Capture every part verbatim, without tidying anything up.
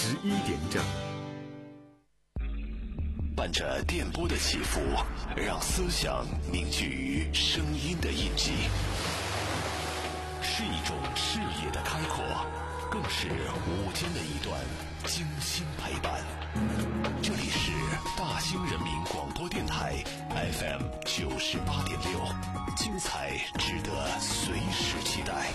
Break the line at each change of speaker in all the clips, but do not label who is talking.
十一点整。
伴着电波的起伏，让思想凝聚于声音的印记，是一种视野的开阔，更是午间的一段精心陪伴。这里是大兴人民广播电台 F M 九十八点六，精彩值得随时期待。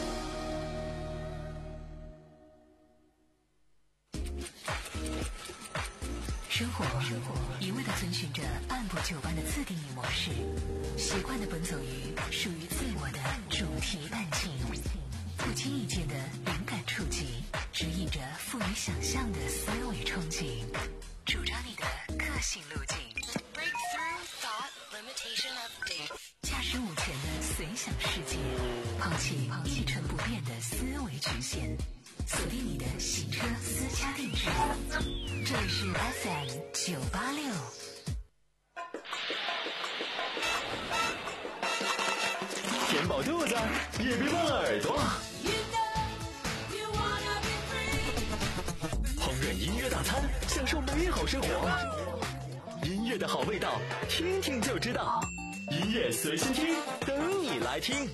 生活一味地遵循着按部就班的自定义模式，习惯地奔走于属于自我的主题案情，不经意间的灵感触及，指引着富于想象的思维憧憬，主张你的个性路径。Breakthrough thought limitation update。驾驶午前的随想世界，抛弃一成不变的思维局限，锁定你的行车私家定制。这里是 F M 九八六。
填饱肚子，也别忘了耳朵。烹饪音乐大餐，享受美好生活。音乐的好味道，听听就知道。音乐随心听，等你来听。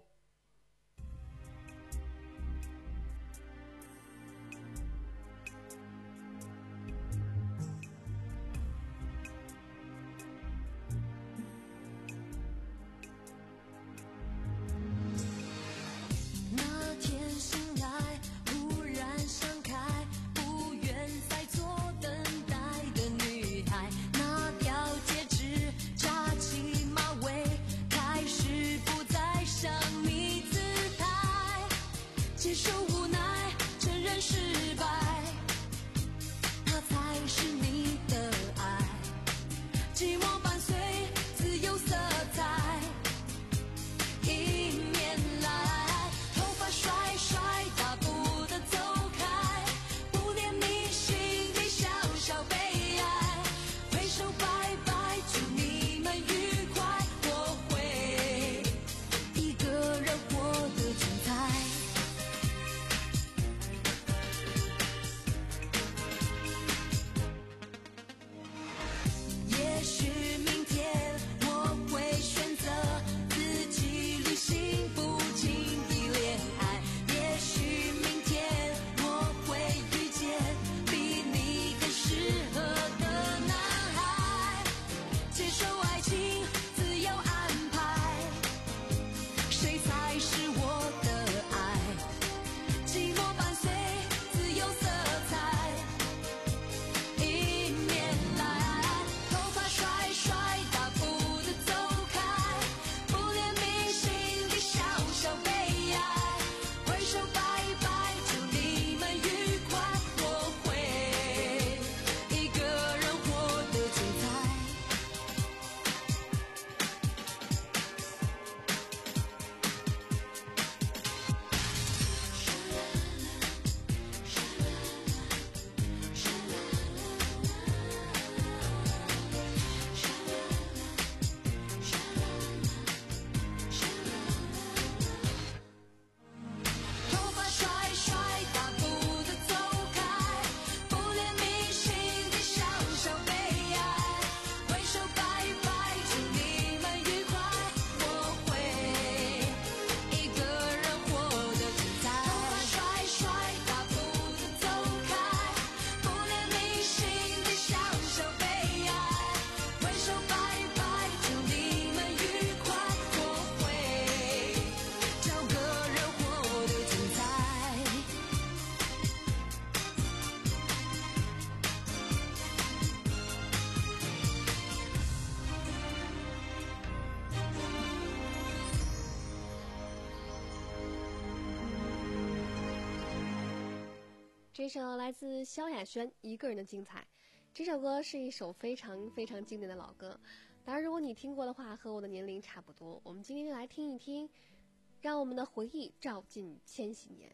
这首来自萧亚轩《一个人的精彩》，这首歌是一首非常非常经典的老歌。当然，如果你听过的话，和我的年龄差不多。我们今天就来听一听，让我们的回忆照进千禧年。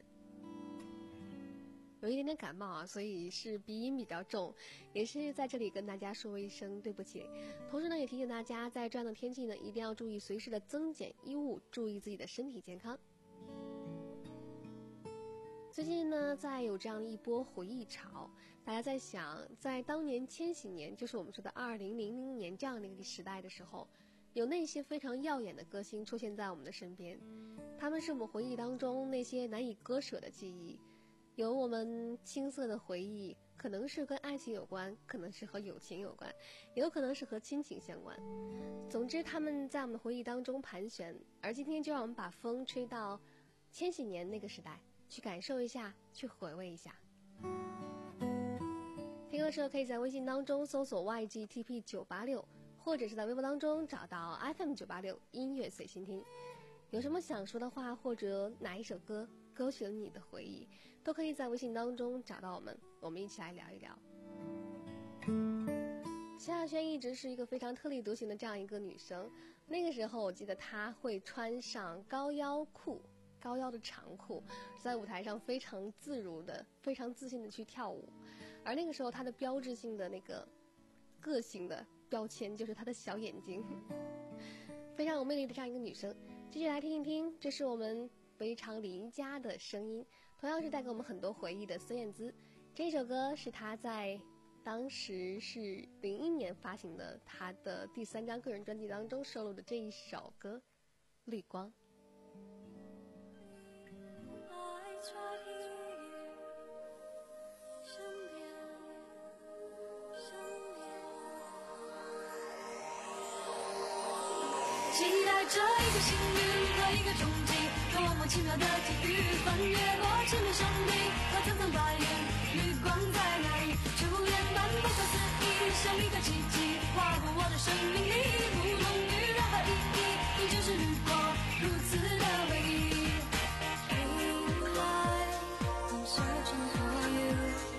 有一点点感冒啊，所以是鼻音比较重，也是在这里跟大家说一声对不起。同时呢，也提醒大家，在这样的天气呢，一定要注意随时的增减衣物，注意自己的身体健康。 最近呢，在有这样一波回忆潮，大家在想，在当年千禧年，就是我们说的二零零零年这样的一个时代的时候，有那些非常耀眼的歌星出现在我们的身边，他们是我们回忆当中那些难以割舍的记忆，有我们青涩的回忆，可能是跟爱情有关，可能是和友情有关，也有可能是和亲情相关。总之，他们在我们的回忆当中盘旋。而今天就让我们把风吹到千禧年那个时代，去感受一下，去回味一下。听歌的时候可以在微信当中搜索 Y G T P 九八六，或者是在微博当中找到 F M 九八六音乐随心听。有什么想说的话，或者哪一首歌勾起了你的回忆，都可以在微信当中找到我们，我们一起来聊一聊。萧亚轩一直是一个非常特立独行的这样一个女生，那个时候我记得她会穿上高腰裤，高腰的长裤，在舞台上非常自如的、非常自信的去跳舞。而那个时候她的标志性的那个个性的标签就是她的小眼睛，非常有魅力的这样一个女生。继续来听一听，这是我们非常邻家的声音，同样是带给我们很多回忆的孙燕姿。这首歌是她在当时是零一年发行的她的第三张个人专辑当中收录的这一首歌《绿光》。
期待着一个幸运和一个憧憬，多么奇妙的际遇，翻越过千面山顶和层层白云，绿光在哪里？初恋般不可思议，像一个奇迹划过我的生命里，不同于任何意义，你就是绿光，如此的唯一。Green light, I'm searching for you,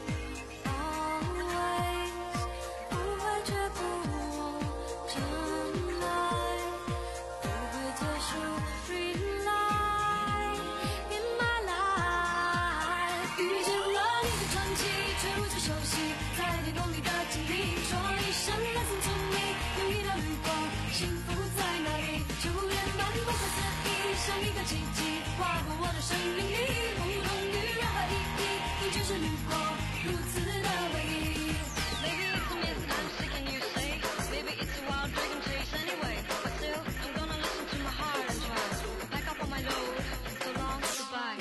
always 不会却不我真爱。Green light in my life， 遇见了你的传奇，却如此熟悉，在天空里的经历，说一声 listen to me， 有一道绿光，幸福在哪里？初恋般不可思议，像一个奇迹划过我的生命里，不同于任何意义，你就是绿光，如此的唯一。Maybe it's a myth I'm sick and you say, maybe it's a wild dragon chase anyway, but still I'm gonna listen to my heart and try to back up on my load. So long, goodbye.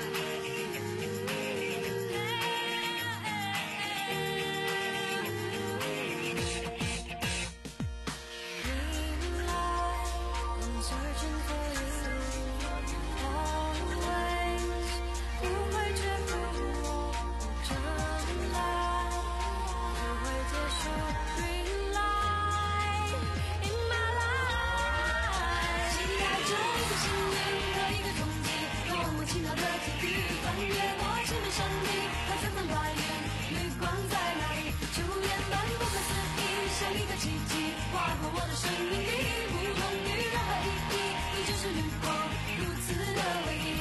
Green light, I'm searching for you, always 不会却不我真爱，不会结束。Green light in my life， 期待着一个幸运和一个憧憬，多么奇妙的际遇，翻越过千面山顶和层层白云，绿光在哪里？初恋般不可思议，像一个奇迹划过我的生命里，不同于任何意义，你就是绿光，如此的唯一。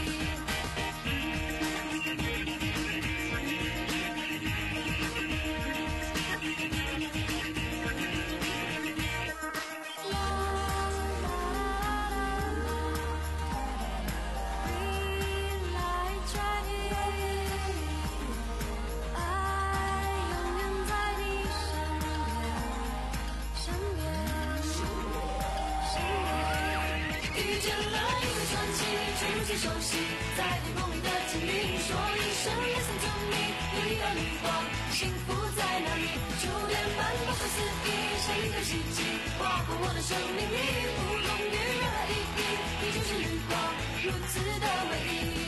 熟悉，在天空里的精灵，说一声 listen to me， 有一道绿光，幸福在哪里？初恋般不可思议，像一个奇迹划过我的生命里，不同于任何意义，你就是绿光，如此的唯一。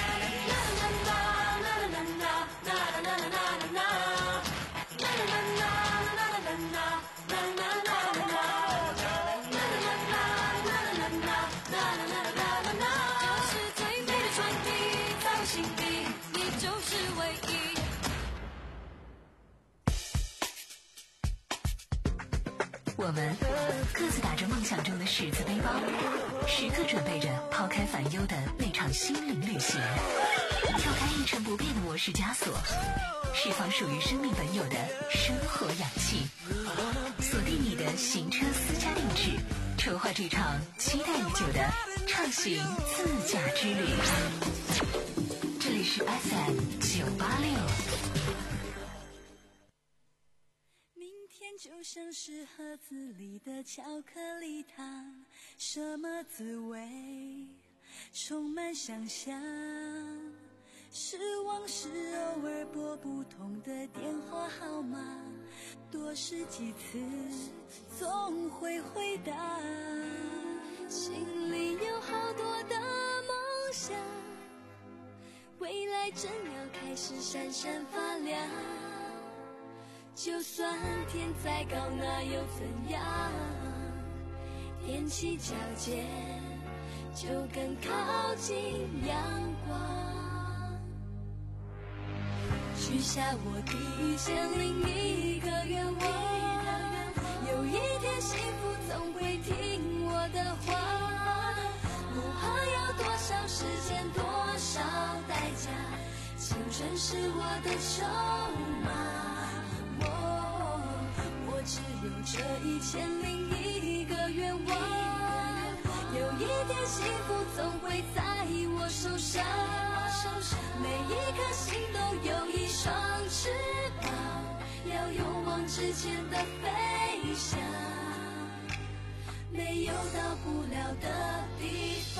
我们各自打着梦想中的十字背包，时刻准备着抛开烦忧的那场心灵旅行，跳开一成不变的模式枷锁，释放属于生命本有的生活氧气，锁定你的行车私家定制，筹划这场期待已久的畅行自驾之旅。这里是是 F M 九八六。
明天就像是盒子里的巧克力糖，什么滋味？充满想象。失望时偶尔拨不通的电话号码，多试几次总会回答。心里有好多的梦想，未来正要开始闪闪发亮。就算天再高那又怎样，踮起脚尖就更靠近阳光。许下我第一千零一个愿望，有一天幸福总会听我的话，不怕要多少时间多少代价，青春是我的筹码。我我只有这一千零一个愿望，有一天幸福总会在我手上，每一颗心都有一双翅膀，要勇往直前的飞翔，没有到不了的地方。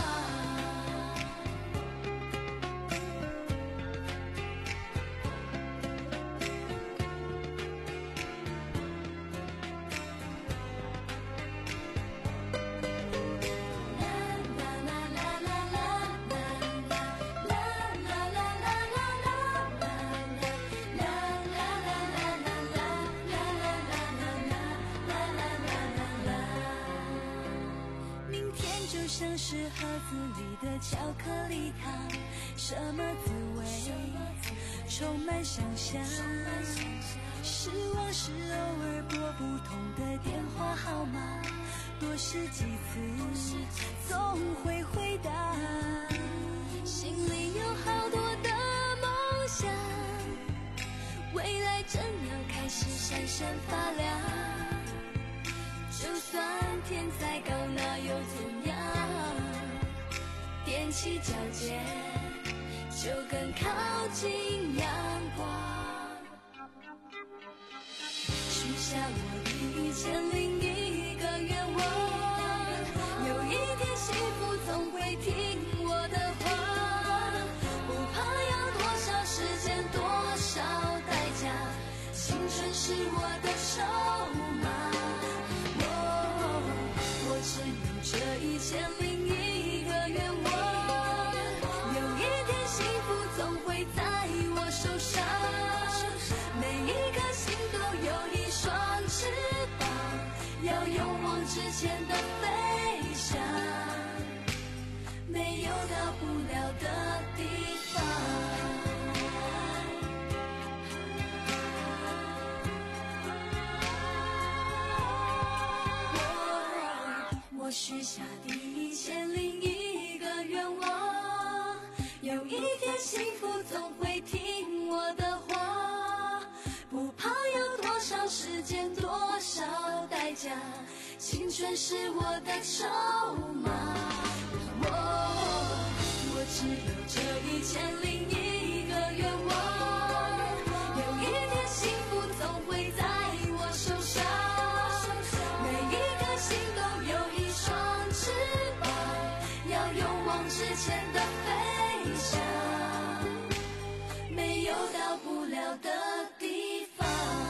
像是盒子里的巧克力糖，什么滋味？充满想象。失望时偶尔拨不通的电话号码，多试几次总会回答。心里有好多的梦想，未来正要开始闪闪发亮。就算天再高那又怎样，踮起脚尖就更靠近阳光。许下我第一千零一个愿望，有一天幸福总会听我的话，不怕要多少时间多少代价，青春是我的筹码。我只有这一千零一个愿望，有一天幸福总会在我手上，每一颗心都有一双翅膀，要勇往直前的飞翔，没有到不了的地方。我许下第一千零一个愿望，有一天幸福总会听我的话，不怕要多少时间多少代价，青春是我的筹码。我我只有这一千零一个愿望，有一天幸福总会在我手上，每一颗心都有一双翅膀，要勇往直前的飞翔，没有到不了的地方。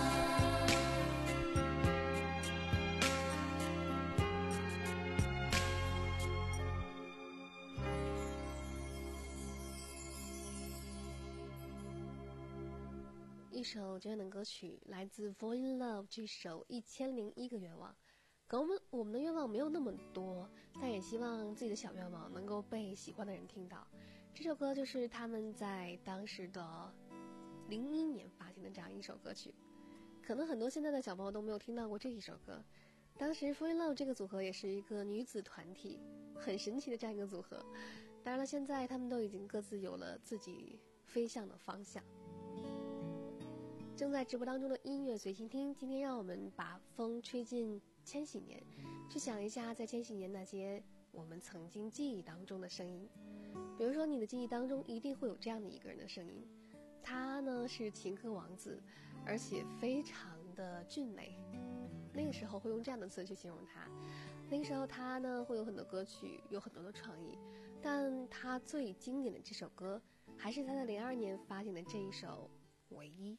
一首绝能歌曲来自 Fall in Love 这首一千零一个愿望。可能我们我们的愿望没有那么多，但也希望自己的小愿望能够被喜欢的人听到。这首歌就是他们在当时的零一年发行的这样一首歌曲。可能很多现在的小朋友都没有听到过这一首歌。当时 Fall in Love 这个组合也是一个女子团体，很神奇的这样一个组合。当然了，现在他们都已经各自有了自己飞向的方向。正在直播当中的音乐随心听，今天让我们把风吹进千禧年，去想一下在千禧年那些我们曾经记忆当中的声音。 比如说你的记忆当中一定会有这样的一个人的声音，他呢是情歌王子，而且非常的俊美，那个时候会用这样的词去形容他。那个时候他呢会有很多歌曲，有很多的创意，但他最经典的这首歌还是他在零二年发行的这一首《唯一》。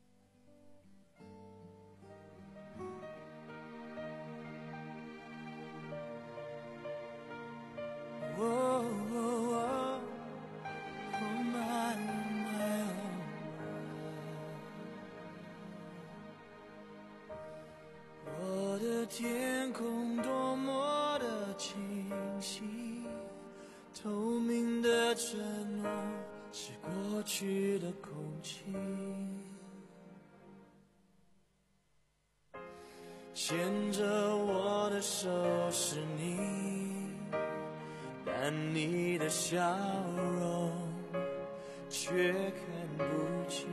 Oh, oh, oh, oh my, my, oh. 我的天空多么的清晰，透明的承诺是过去的空气，牵着我的手是你，但你的笑容却看不清，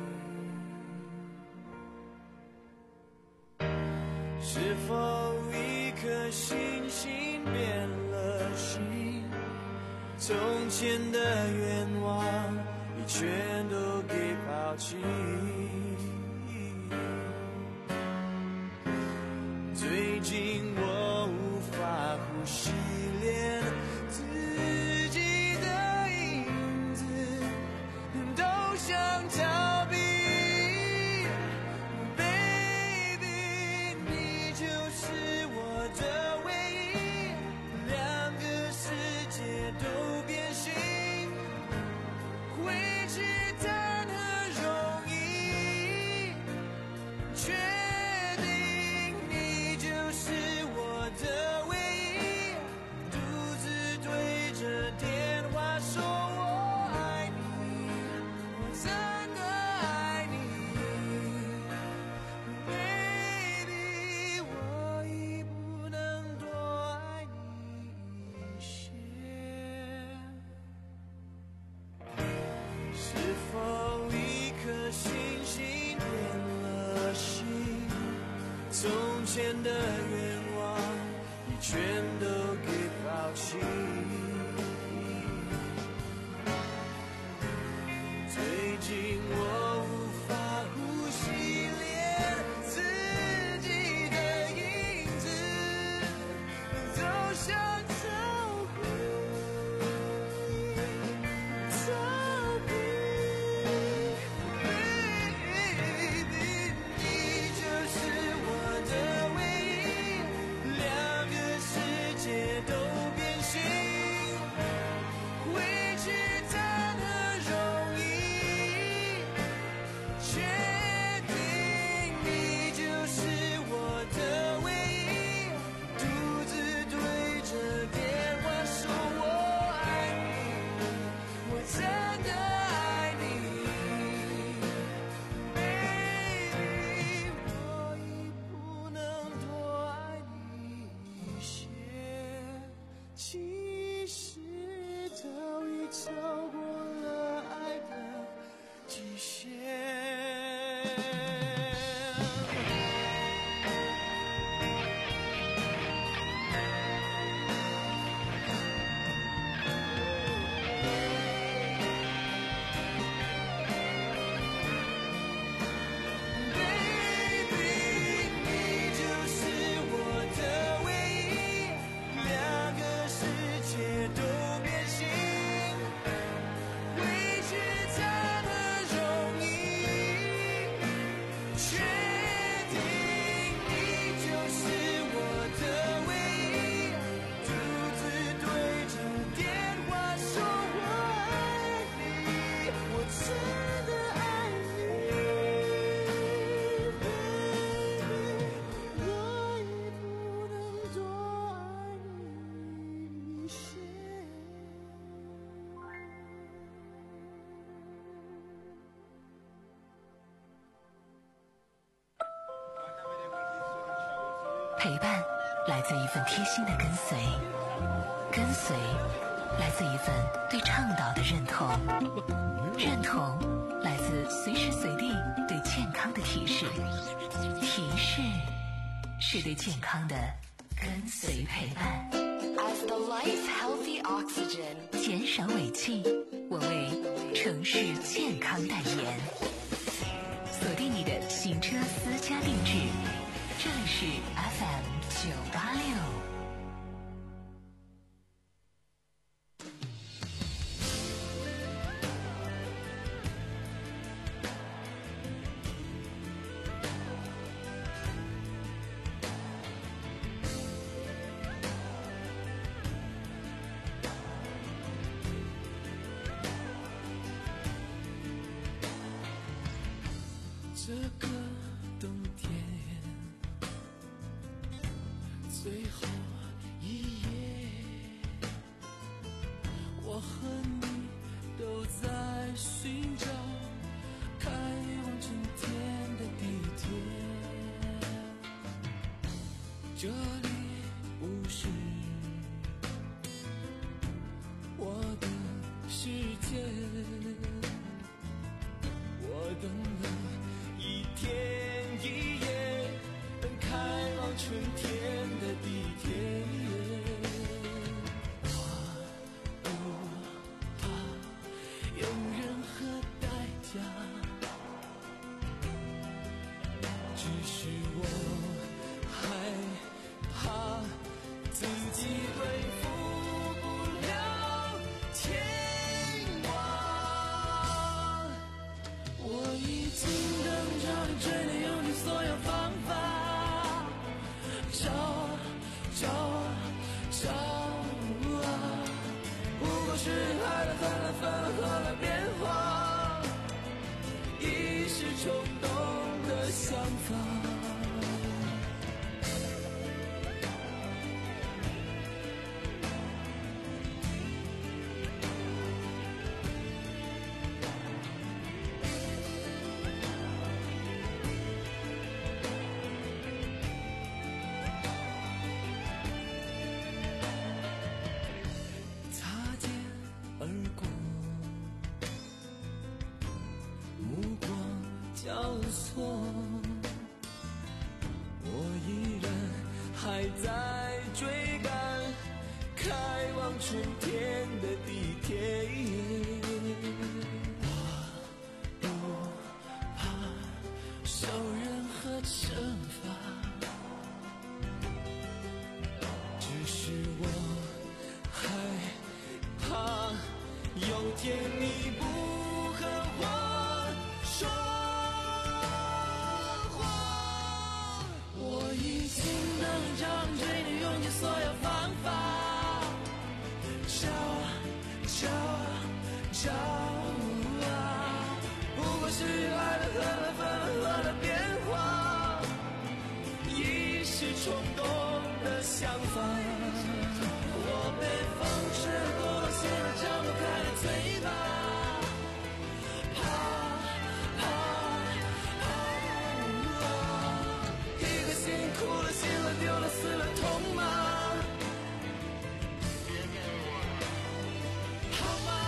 是否一颗星星变了心？从前的愿望已全都给抛弃，最近我无法呼吸，连自己的影子都想逃避。 Baby， 你就是我的唯一，两个世界都变形，回去谈何容易，确定你就是我的唯一，独自对着电话说我爱你，我真的爱你 Baby， 我已不能多爱你一些，是否一颗星星变了心？从前的愿望已全都给抛弃，最近我无法呼吸，连自己的影子都想逃避，逃避。Baby， 你就是我的唯一，两个世界都变形，回去谈何容易，确定你就是我的唯一，独自对着电话说我爱你，我真的爱你 Baby， 我已不能多爱你一些，其实早已超过了爱的极限。Baby， 你就是我的唯一，两个世界都变形，回去谈何容易，确定你就是我的唯一，独自对着电话说我爱你，我真的爱你 Baby， 我已不能多爱你一些。
陪伴来自一份贴心的跟随，跟随来自一份对倡导的认同，认同来自随时随地对健康的提示，提示是对健康的跟随陪伴。 of the life healthy oxygen， 减少尾气，我为城市健康代言。锁定你的行车私家定制，这里是 F M 九八六。
这个冬天，最后一夜，我和你都在寻找开往春天的地铁。这里不是我的世界，我等了一天一夜，等开往春天的地铁。我不怕有任何代价，只是我害怕自己恢复不了前往。我已经等着你追的用尽所有方法，找找找啊，不过是爱了恨了分了合了变化，一时冲动的想法。擦肩而过，目光交错，我依然还在追赶开往春天的地铁。我不怕受任何惩罚，只是我害怕有天你不和我说谎。我已经等着你追你用尽所有方法，找找找啊，不过是爱了恨了分了合了变化，一时冲动的想法。我被风吹过现在张不开的嘴巴，怕怕怕啊，一颗心哭了醒了丢了死了痛吗？好吗？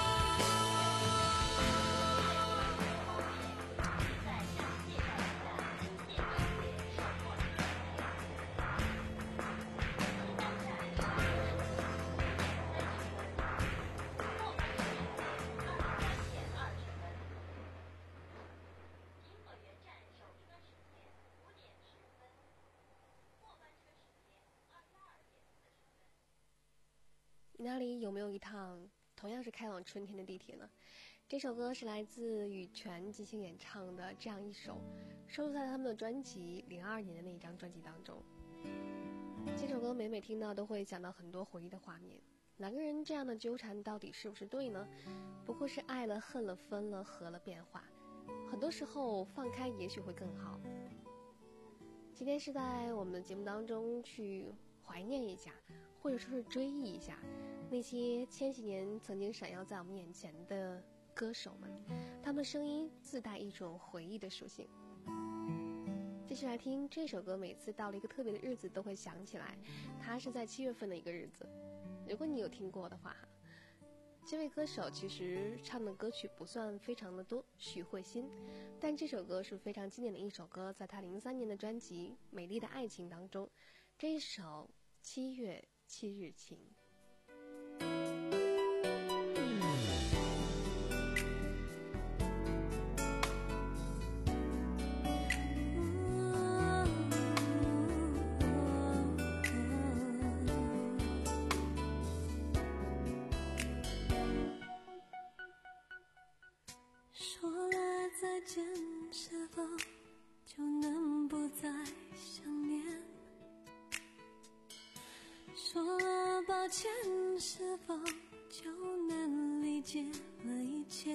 你那里有没有一趟同样是开往春天的地铁呢？这首歌是来自羽泉即兴演唱的《这样一首》，收录在他们的专辑零二年的那一张专辑当中。这首歌每每听到都会想到很多回忆的画面。两个人这样的纠缠到底是不是对呢？不过是爱了恨了分了合了变化，很多时候放开也许会更好。今天是在我们的节目当中去怀念一下，或者说是追忆一下那些千禧年曾经闪耀在我们眼前的歌手们，他们的声音自带一种回忆的属性。继续来听这首歌，每次到了一个特别的日子都会想起来，它是在七月份的一个日子。如果你有听过的话，这位歌手其实唱的歌曲不算非常的多，许慧欣，但这首歌是非常经典的一首歌，在他零三年的专辑《美丽的爱情》当中，这一首七月七日晴》。
说了再见，是否就能不再想念？说了抱歉，是否就能理解了一切？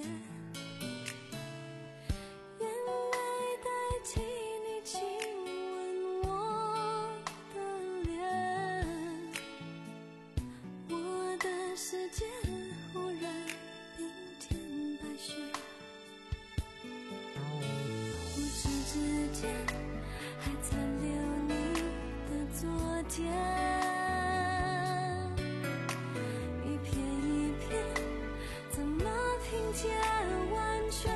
眼泪代替你亲吻我的脸，我的世界忽然冰天白雪。无知之间还残留你的昨天，一片一片怎么拼接完全？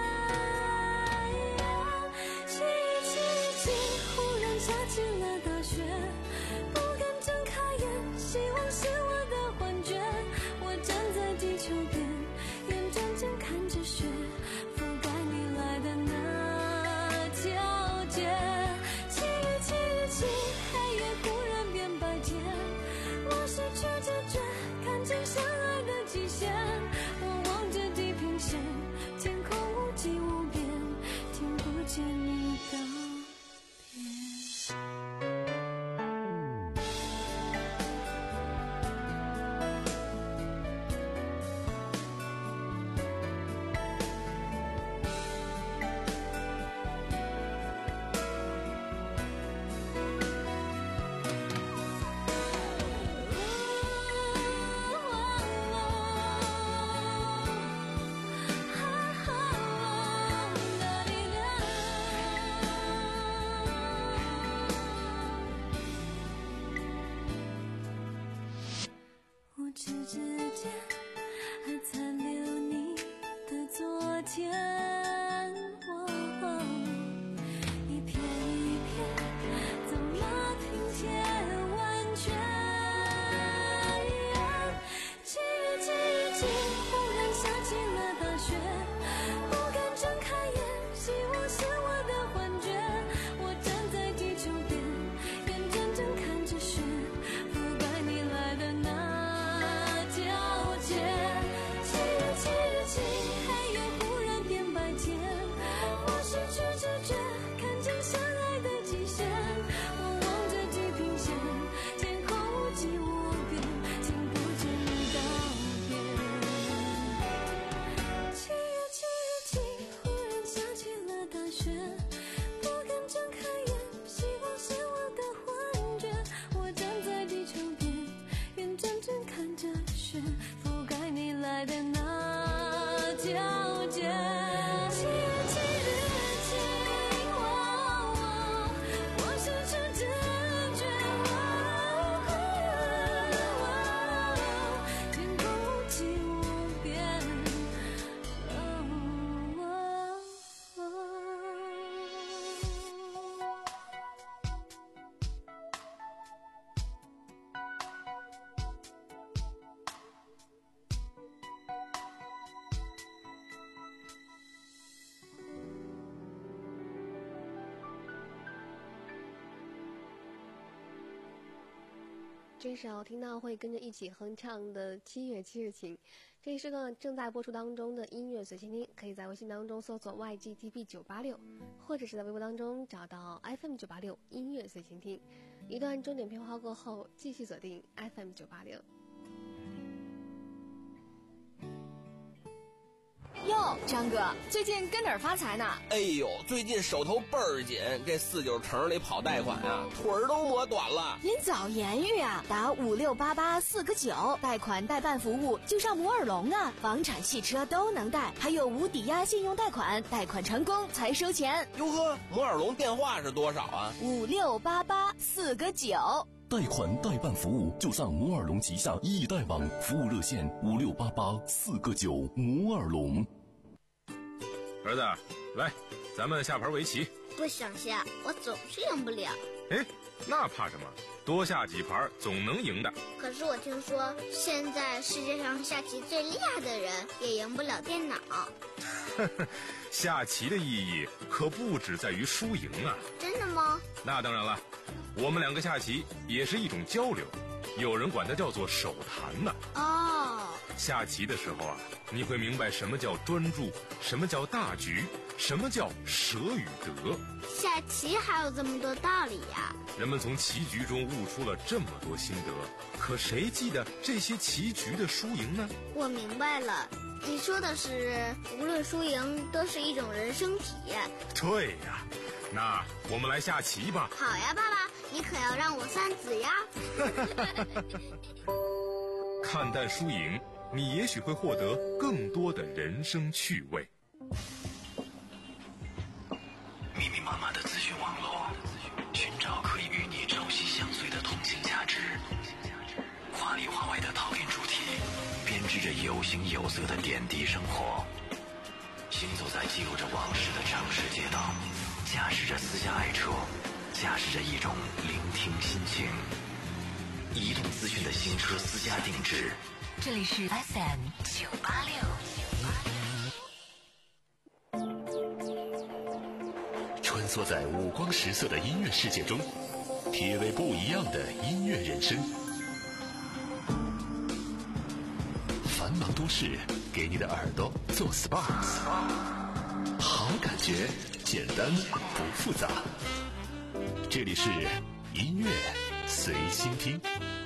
记忆记忆记，忽然下起了大雪，不敢睁开眼，希望是我的幻觉。我站在地球边，眼睁睁看着雪覆盖你来的那条街。记忆记忆记，黑夜忽然变白天，我失去知觉，看见相爱的极限。我望着地平线，天空无际无边，听不见你道别。无知之间还残留你的昨天，哦，一片一片怎么拼贴完全？记忆记忆记，忽然下起了大雪，不敢睁开眼，希望是我的幻觉。我站在地球边，眼睁睁看着雪覆盖你来的那条街。记忆记忆记，黑夜忽然变白天，我失去知觉，看见相爱的极限。我望着地平线，天空无际无边，听不见你道别。记忆记忆记，忽然下起了大雪，不敢睁开眼，希望是我的幻觉。我站在地球边，眼睁睁看着雪覆盖你来的那条街。记忆记忆记，哦，我失去知觉，哦，天空无际无边，哦哦哦。
这首听到会跟着一起哼唱的《七月七日晴》，这里是个正在播出当中的音乐随心听，可以在微信当中搜索 Y G T B 九八六，或者是在微博当中找到 F M 九八六音乐随心听。一段重点片花过后，继续锁定 F M 九八六。
哟，张哥，最近跟哪儿发财呢？
哎呦，最近手头倍儿紧，这四九城里跑贷款啊，腿儿都磨短了。
您早言语啊，打五六八八四个九，贷款代办服务就上摩尔龙啊，房产、汽车都能贷，还有无抵押信用贷款，贷款成功才收钱。
哟呵，摩尔龙电话是多少啊？
五六八八四个九。
贷款代办服务就上摩尔龙旗下易贷网，服务热线五六八八四个九。摩尔龙。
儿子，来，咱们下盘围棋。
不想下，我总是赢不了。
哎，那怕什么？ 多下几盘总能赢的。
可是我听说，现在世界上下棋最厉害的人也赢不了电脑。
下棋的意义可不只在于输赢啊！
真的吗？
那当然了，我们两个下棋也是一种交流，有人管它叫做手谈呢。
哦，
下棋的时候啊，你会明白什么叫专注，什么叫大局，什么叫舍与得。
下棋还有这么多道理呀！
人们从棋局中悟出了这么多心得，可谁记得这些棋局的输赢呢？
我明白了，你说的是无论输赢都是一种人生体验。
对呀，那我们来下棋吧。
好呀，爸爸，你可要让我三子呀。
看淡输赢，你也许会获得更多的人生趣味。
密密麻麻的资讯网络，寻找可以与你朝夕相随的通信价值。华里华外的讨论主题，编织着有形有色的点滴生活。行走在记录着往事的城市街道，驾驶着私家爱车，驾驶着一种聆听心情。移动资讯的新车私家定制。
这里是 F M 九八六。
穿梭在五光十色的音乐世界中，体味不一样的音乐人生。繁忙都市给你的耳朵做 S P A， 好感觉，简单不复杂。这里是音乐随心听。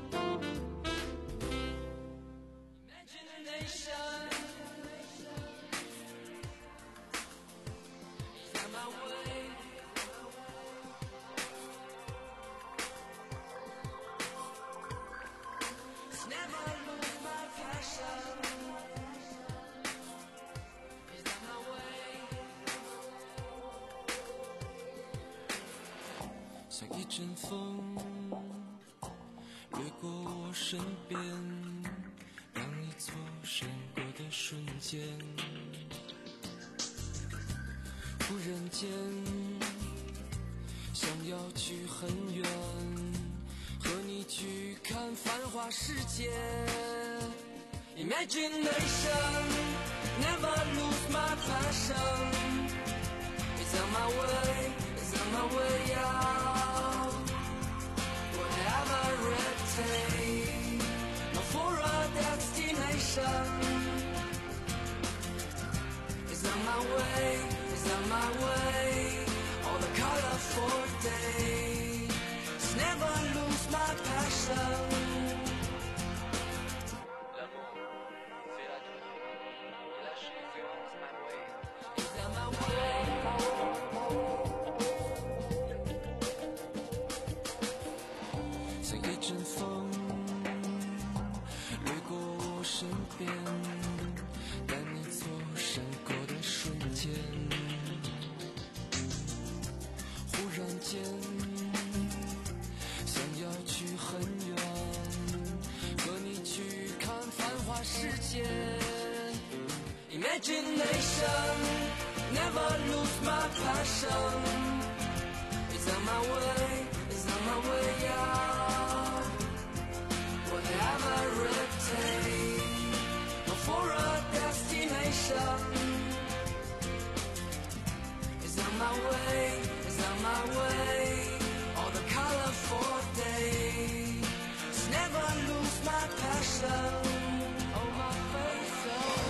像一阵风掠过我身边，让你错身过的瞬间，忽然间想要去很远，和你去看繁华世界。 Imagination never lose my passion. It's on my way, it's on my way out. Whatever it takes, no for a destination. It's on my way, it's on my way. All the colorful days, never lose my passion. Imagination, never lose my passion. It's on my way, it's on my way out. Whatever it takes, no for a destination. It's on my way, it's on my way. All the colorful days, never lose my passion. Oh my face, oh.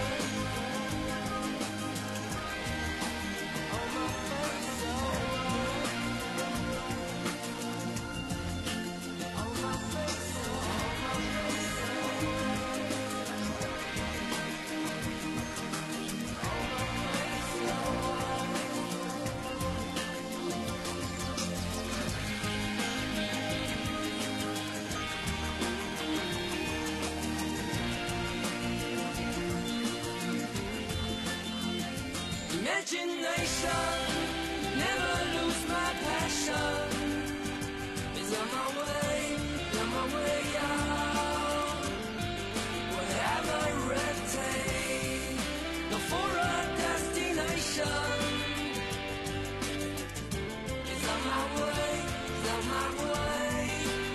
Imagination, never lose my passion. It's on my way, on my way out. Whatever it takes, no for a destination. It's on my way, it's on my way.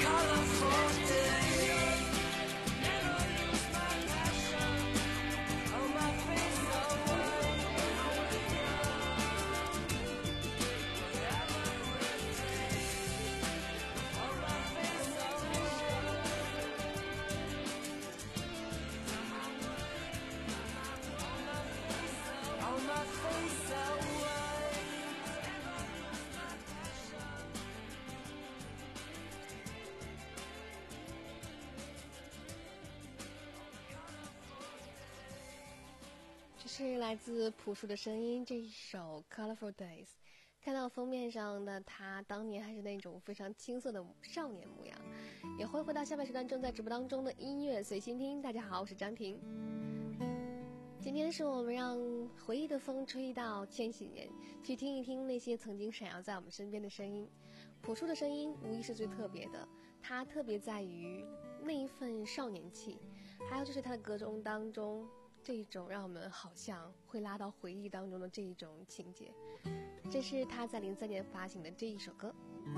是来自朴树的声音，这一首 Colorful Days。 看到封面上的他当年还是那种非常青涩的少年模样。也欢迎回到下半时段正在直播当中的音乐随心听。大家好，我是张婷。今天是我们让回忆的风吹到千禧年，去听一听那些曾经闪耀在我们身边的声音。朴树的声音无疑是最特别的，它特别在于那一份少年气，还有就是他的歌中当中这一种让我们好像会拉到回忆当中的这一种情节。这是他在零三年发行的这一首歌。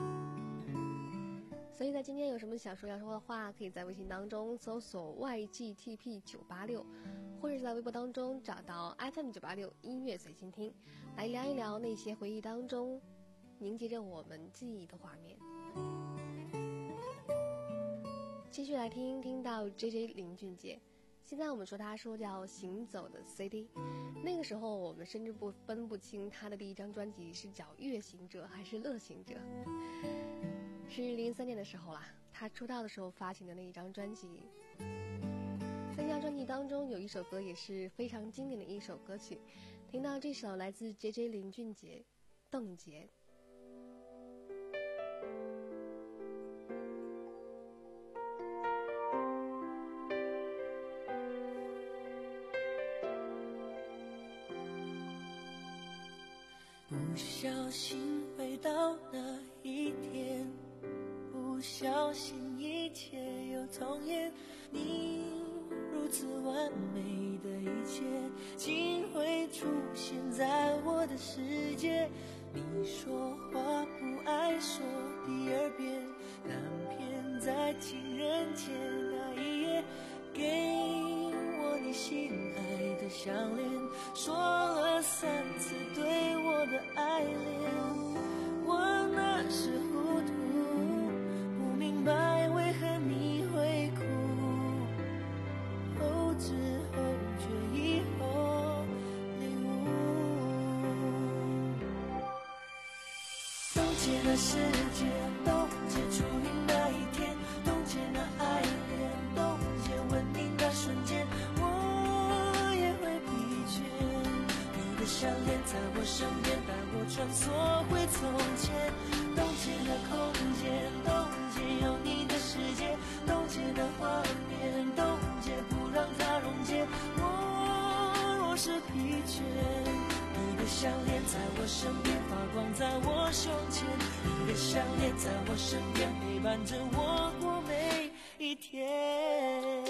所以在今天有什么想说要说的话，可以在微信当中搜索 Y G T P 九八六，或者是在微博当中找到 F M 九八六音乐随心听，来聊一聊那些回忆当中凝结着我们记忆的画面。继续来听，听到 J J 林俊杰，现在我们说他说叫行走的 C D， 那个时候我们甚至不分不清他的第一张专辑是叫乐行者还是乐行者。是零三年的时候啦，他出道的时候发行的那一张专辑。在那张专辑当中有一首歌也是非常经典的一首歌曲，听到这首来自 J J 林俊杰《冻结》。
不小心回到那一天，不小心一切又重演，你如此完美的一切竟会出现在我的世界。你说话不爱说第二遍，但偏在情人节那一夜给我你心爱的项链，说了三次对我的爱恋。我那时糊涂，不明白为何你会哭，后知后觉以后领悟。冻结了时间，冻结初遇那一天，冻结那爱恋，冻结吻你那瞬间，我也会疲倦。你的项链在我身边，带我穿梭回从前，冻结了空间，冻结有你的世界，冻结的画面，冻结不让它溶解。我若是疲倦，你的项链在我身边，发光在我胸前，你的项链在我身边，陪伴着我过每一天。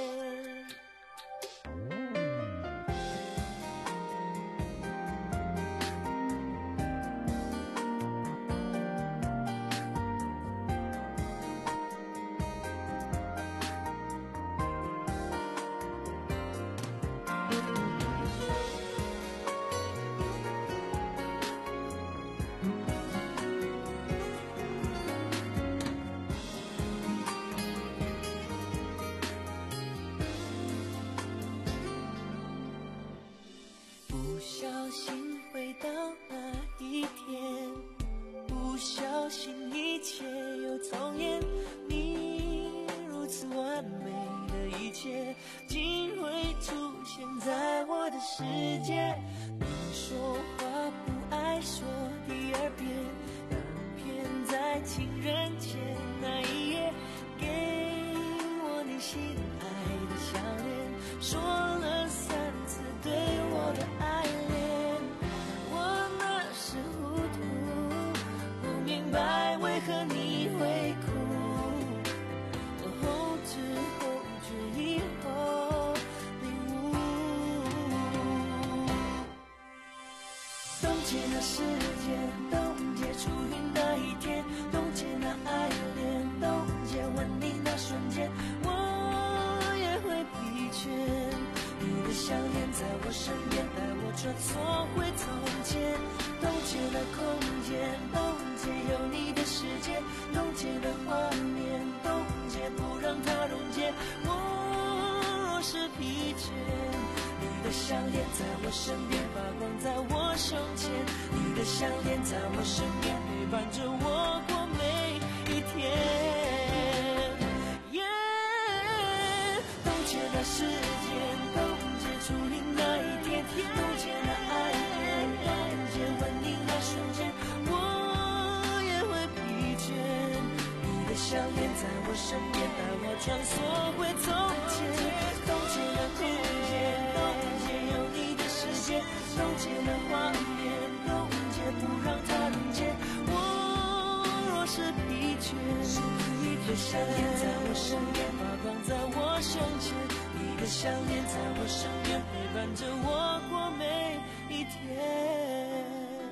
不小心回到那一天，不小心一切又重演，你如此完美的一切竟会出现在我的世界。你说话不爱说第二遍，但偏在情人节那一夜给我你心爱的项链，说了三次对我的爱恋。我那时糊涂，不明白为何你会哭，我后知后觉以后领悟。冻结了时间，冻结初遇那一天，冻结那爱恋，冻结吻穿梭回从前，冻结了空间，冻结有你的世界，冻结了画面，冻结不让它溶解。我若是疲倦，你的项链在我身边发光，在我胸前，你的项链在我身边陪伴着我过每一天。冻结了时间，冻结初恋那一天，冻结了爱恋，冻结吻你那瞬间，我也会疲倦。你的项链在我身边，带我穿梭回从前，冻结了空间，冻结有你的世界，冻结了画面，冻结不让它溶解。我若是疲倦，你的项链在我身边发光，在我胸前，你的项链在我身边陪伴着我过每一天。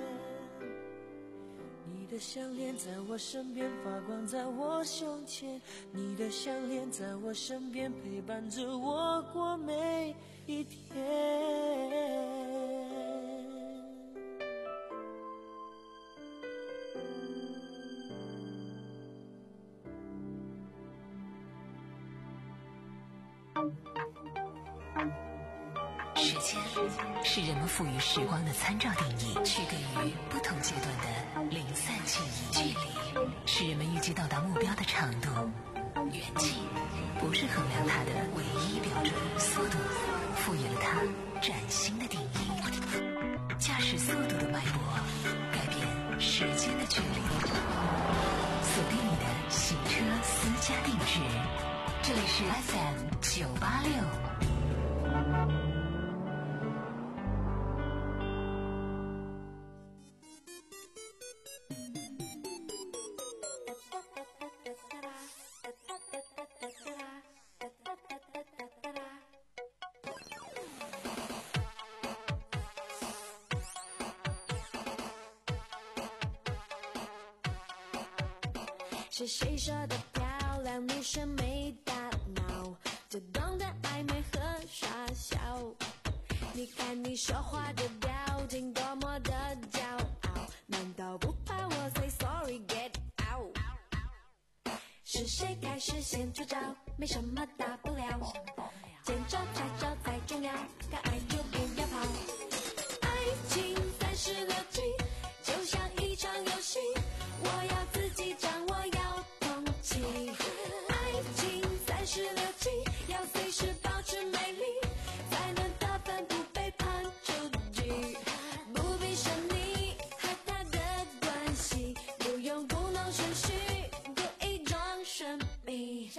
你的项链在我身边发光，在我胸前，你的项链在我身边陪伴着我过每一天。
时间是人们赋予时光的参照定义，区隔于不同阶段的零散记忆。距离是人们预计到达目标的长度，远近不是衡量它的唯一标准，速度赋予了它崭新的定义。驾驶速度的脉搏改变时间的距离，锁定你的行车私家定制。这里是 F M 九八六。
是谁说的漂亮女生没大脑，就懂得暧昧和傻笑？你看你说话的表情多么的骄傲，难道不怕我 say sorry get out？ 是谁开始先出招？没什么大不了，见招拆招才重要，敢爱就不要跑。爱情三十六计，就像一场游戏，我要自己掌握，要勇气。爱情三十六计，要随时保持美丽，才能得分不被判出局。不必神秘和他的关系，不用故弄玄虚，故意装神秘。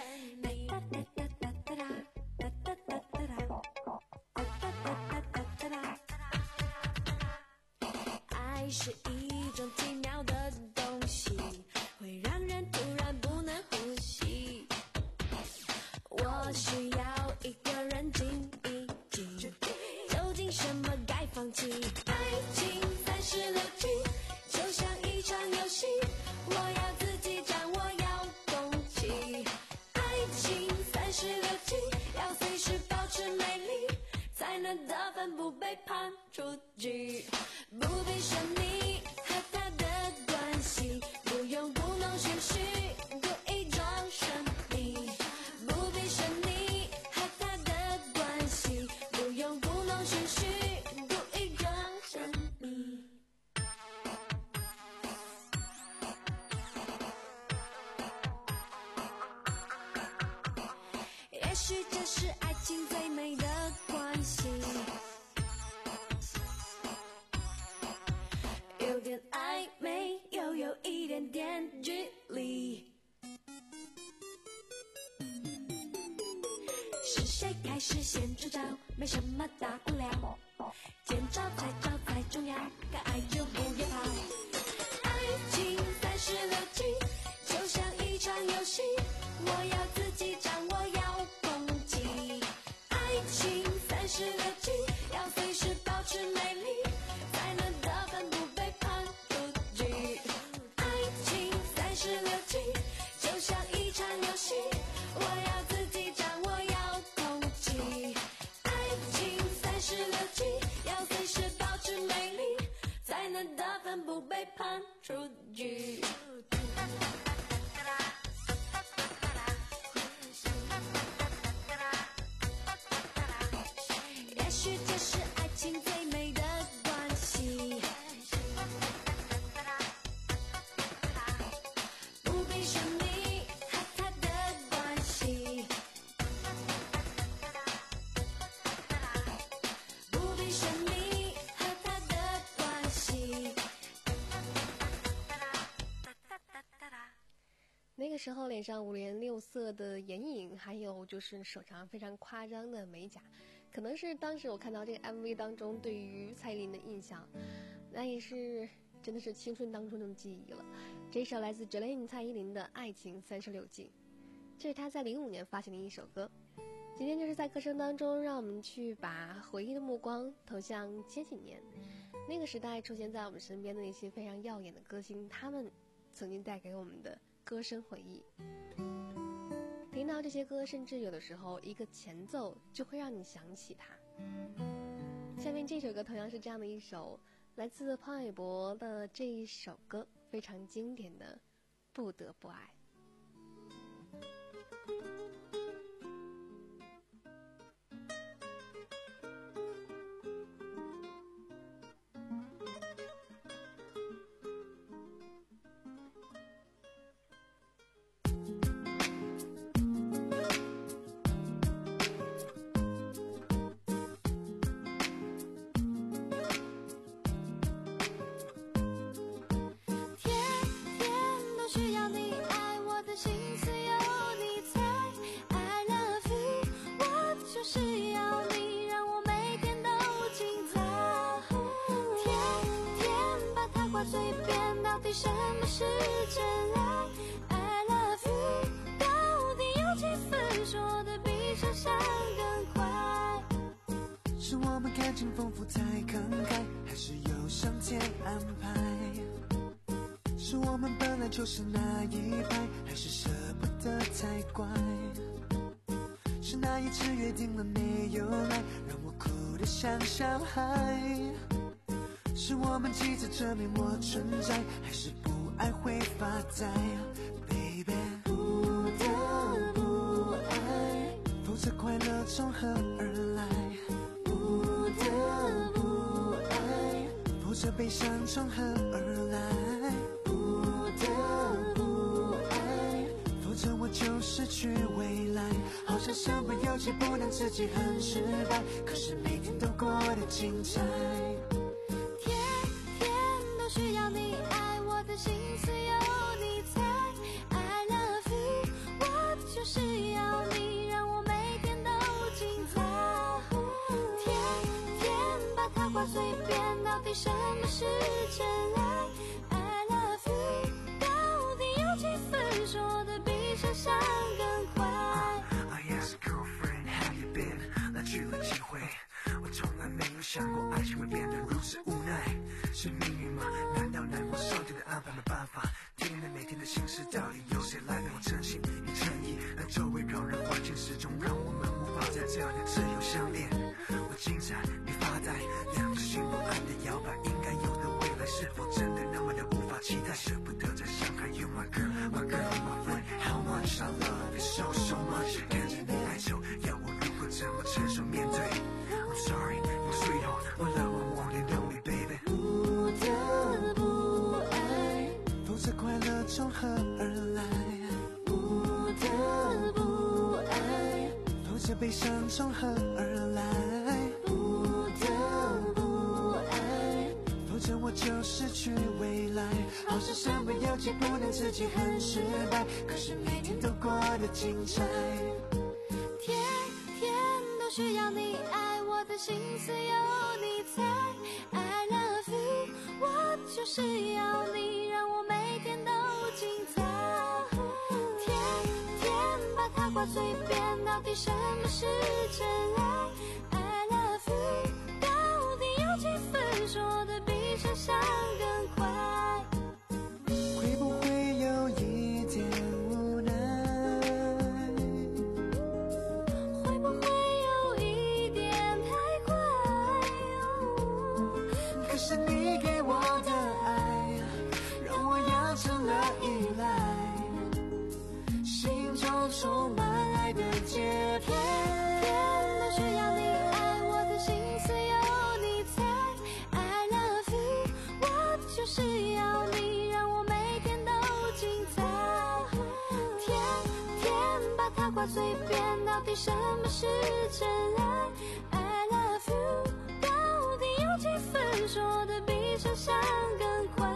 爱是一种奇妙的东西，会让人突然不能呼吸。我需要一个人静一静，究竟什么该放弃？爱情三十六计，就像一场游戏，我要自己掌握，要勇气。爱情三十六计，要随时保持美丽，才能得分不被判出局。不必神秘和他的关系，不用故弄玄虚，故意装神秘。不必神秘和他的关系，不用故弄玄虚，故意装神秘。也许这是爱情最美的关系，有点暧昧，又有一点点距离。是谁开始先出招？没什么大不了，见招拆招才重要，敢爱就不要跑。爱情三十六计，就像一场游戏，我要自己掌握，要勇气。爱情三十六计，要随时保持美丽，才能得分不被判出局。爱情三十六计，就像一场游戏，我要自己掌握，要勇气。爱情三十六计，要随时保传出去。也许这是爱情最美的关系，不必说你和他的关系，不必说你和他的关系。
那个时候脸上五颜六色的眼影，还有就是手上非常夸张的美甲，可能是当时我看到这个 M V 当中对于蔡依林的印象，那也是真的是青春当中的记忆了。这首来自 Jolin 蔡依林的《爱情三十六计》，这是她在零五年发行的一首歌。今天就是在歌声当中，让我们去把回忆的目光投向千禧年，那个时代出现在我们身边的那些非常耀眼的歌星，他们曾经带给我们的歌声回忆。听到这些歌，甚至有的时候一个前奏就会让你想起它。下面这首歌同样是这样的一首来自潘玮柏的这一首歌，非常经典的《不得不爱》。
什么是真爱 I love you 到底有几分说的比想象更快，
是我们感情丰富太慷慨，还是有上天安排？是我们本来就是那一派，还是舍不得太乖？是那一次约定了没有来，让我哭得像小孩？是我们急着证明我存在，还是不爱会发呆 Baby 不得不爱，否则快乐从何而来？不得不爱，否则悲伤从何而来？不得不爱，否则我就失去未来。好像身不由己，不能自己很失败，可是每天都过得精彩。
需要你爱，我的心思有你猜 I love you 我就是要你让我每天都精彩。天天把它挂嘴边，到底什么是真爱 I love you 到底有几分说的比想象更快。
I asked a girlfriend how you been 来去了几回，我从来没有想过爱情会变得如此无奈，是命运吗？难道难过上天的安排没办法？天天的每天的心事，到底由谁来陪我真心与诚意？那周围让人环境始终让我们无法再这样的自由相恋。我精彩，你发呆，两只心不安的摇摆，应该有的未来是否真的那么的无法期待？舍不得再伤害 You my girl, my girl, my friend How much I love you so so much 看着你哀愁，要我如何怎么承受面对 I'm sorry, I'm sweet home我 love I want it lonely baby
不得不爱，
否则快乐从何而来？
不得不爱，
否则悲伤从何而来？
不得不爱，
否则我就失去未来。好像身不由己，不能自己很失败，可是每天都过得精彩。
天天都需要你爱，我的心思有你猜 I love you 我就是要你让我每天都精彩。天天把它挂嘴边，到底什么是真爱 I love you 到底有几分说的比想象更快？
会不会有一点无奈？
会不会有一点太快？
可是你给我的爱
话嘴边，到底什么是真爱 I love you 到底有几分说的比想象更快。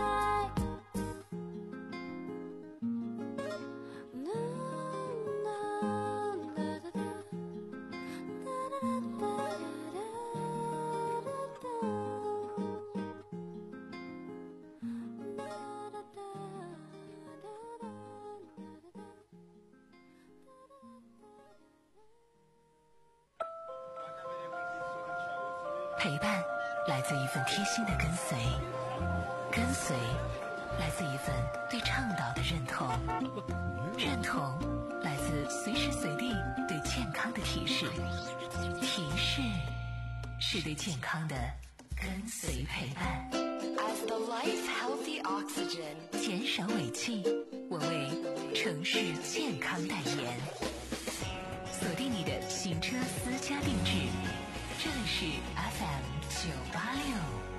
陪伴来自一份贴心的跟随，跟随来自一份对倡导的认同，认同来自随时随地对健康的提示，提示是对健康的跟随陪伴。 As the life healthy oxygen， 减少尾气，我为城市健康代言。锁定你的行车私家定制，这里是 F M 九八六。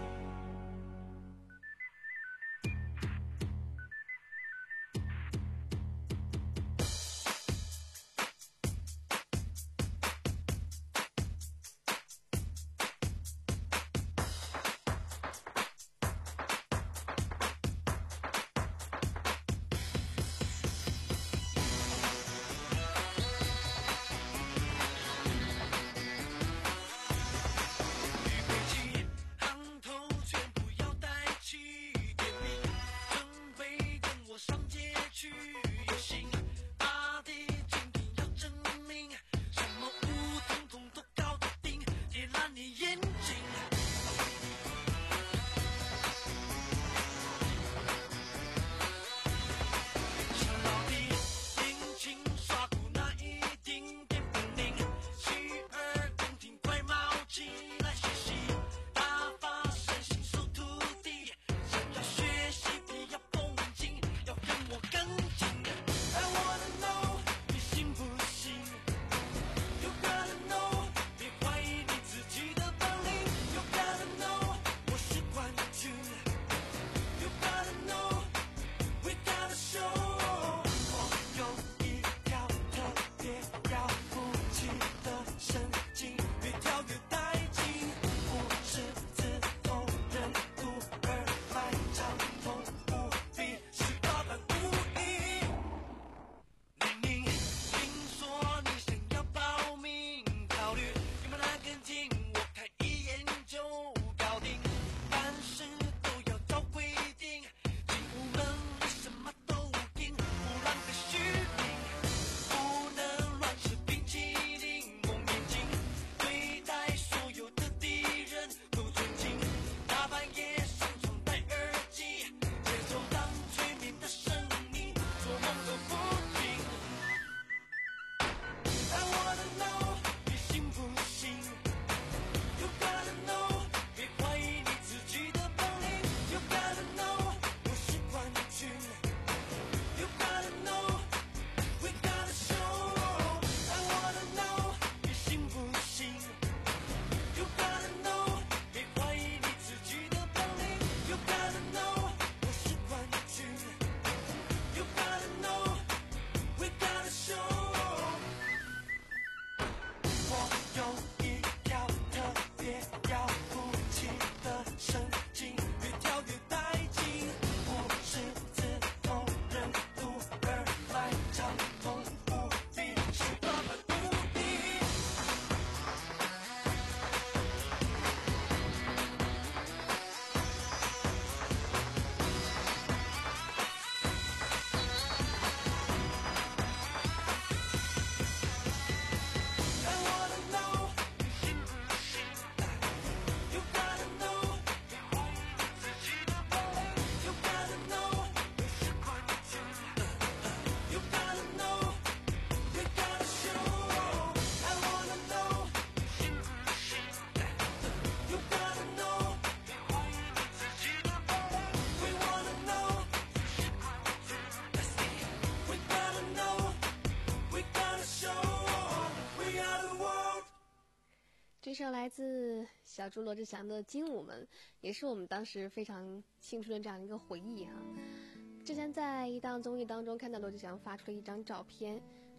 这首来自小猪罗志祥的《精武门》，也是我们当时非常青春的这样一个回忆哈。之前在一档综艺当中看到罗志祥发出了一张照片，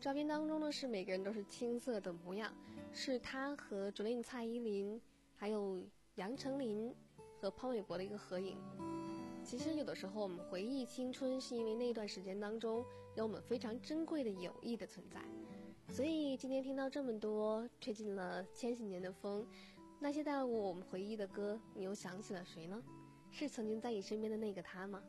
照片当中呢是每个人都是青涩的模样，是他和卓琳、蔡依林还有杨丞琳和潘玮柏的一个合影。其实有的时候我们回忆青春，是因为那段时间当中有我们非常珍贵的友谊的存在。所以今天听到这么多吹进了千禧年的风，那些带过我们回忆的歌，你又想起了谁呢？是曾经在你身边的那个他吗？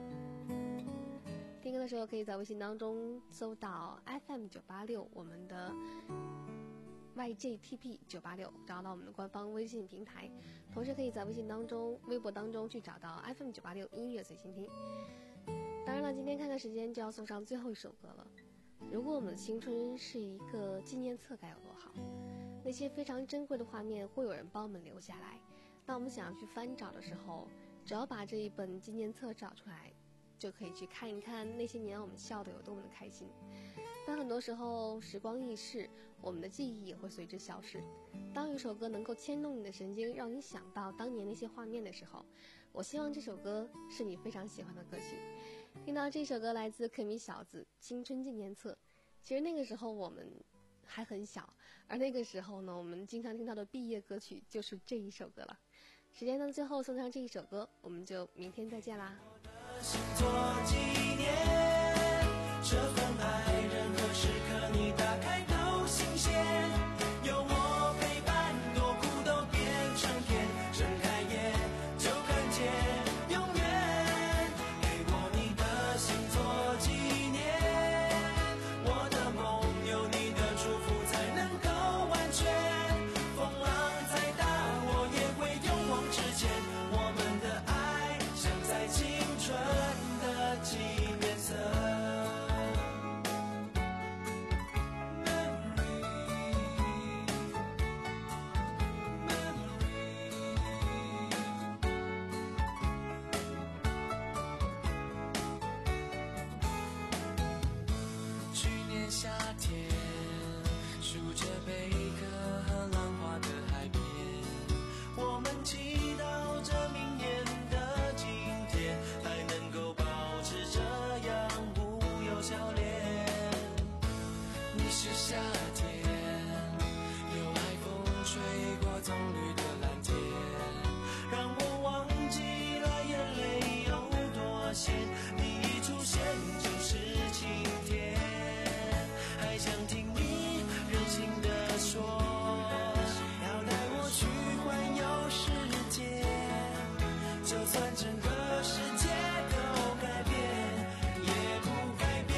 听歌的时候可以在微信当中搜到 F M 九八六，我们的 Y J T P 九八六，找到我们的官方微信平台，同时可以在微信当中、微博当中去找到 F M 九八六音乐随心听。当然了，今天看看时间就要送上最后一首歌了。如果我们的青春是一个纪念册该有多好，那些非常珍贵的画面会有人帮我们留下来。当我们想要去翻找的时候，只要把这一本纪念册找出来，就可以去看一看那些年我们笑得有多么的开心。但很多时候时光易逝，我们的记忆也会随之消失。当有一首歌能够牵动你的神经，让你想到当年那些画面的时候，我希望这首歌是你非常喜欢的歌曲。听到这首歌来自可米小子《青春纪念册》，其实那个时候我们还很小，而那个时候呢，我们经常听到的毕业歌曲就是这一首歌了。时间到最后送上这一首歌，我们就明天再见啦。
做纪念，这份爱任何时刻你打开都新鲜，有我陪伴，多苦都变成甜，睁开眼就看见永远，给我你的心做纪念，我的梦有你的祝福才能够完全，风浪再大我也会勇往直前，我们的爱像在青春的纪念册。去年夏天，数着贝壳和浪花的海边，我们祈祷着明年的今天还能够保持这样无忧笑脸。你是夏天，有海风吹过棕榈的蓝天，让我忘记了眼泪有多咸，你一出现就是晴天，还想听你任性地说，要带我去环游世界，就算整个世界都改变也不改变，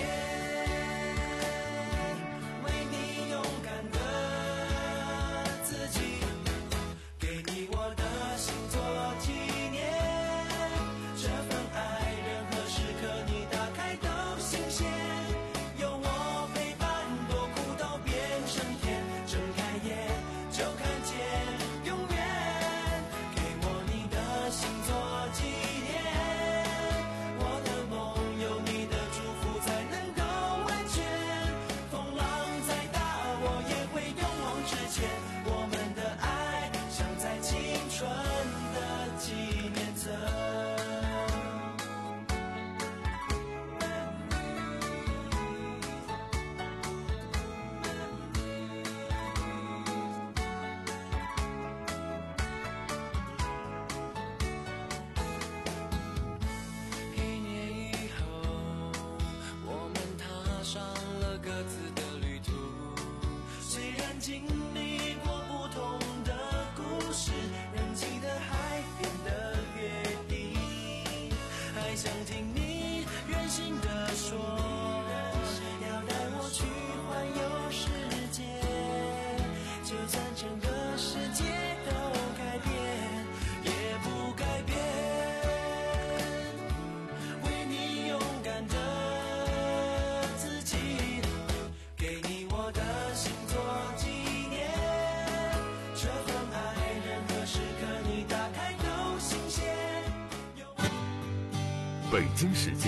为你勇敢的自己，给你我的心做纪念，这份爱任何时刻你打开都新鲜，有我陪伴，多苦都变成甜，睁开眼就看见永远，给我你的心做纪念，我的梦有你的祝福才能够完全，风浪再大我也会勇往直前，我们的爱像在青春的纪念册。一年以后，我们踏上了各自的旅途，虽然经历过不同的故事，仍记得海边的约定，还想听你任性地说，要带我去环游世界，就算整个世界都改变也不改变，为你勇敢的自己，给你我的心做纪念，这份爱任何时刻你打开都新鲜。
北京时间